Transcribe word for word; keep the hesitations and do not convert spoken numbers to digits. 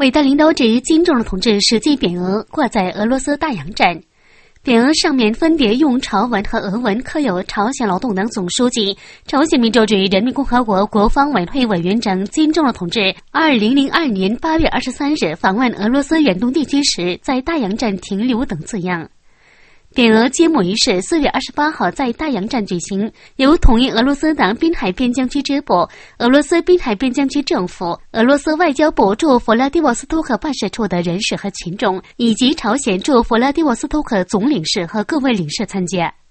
伟大领导者金正日同志实际匾额挂在俄罗斯大洋站，匾额上面分别用朝文和俄文刻有朝鲜劳动党总书记、朝鲜民主主义人民共和国国防委员会委员长金正日同志二零零二年八月二十三日访问俄罗斯远东地区时在大洋站停留等字样。匾额揭幕仪式四月二十八号在大洋站举行，由统一俄罗斯党滨海边疆区支部、俄罗斯滨海边疆区政府、俄罗斯外交部驻弗拉迪沃斯托克办事处的人士和群众，以及朝鲜驻弗拉迪沃斯托克总领事和各位领事参加。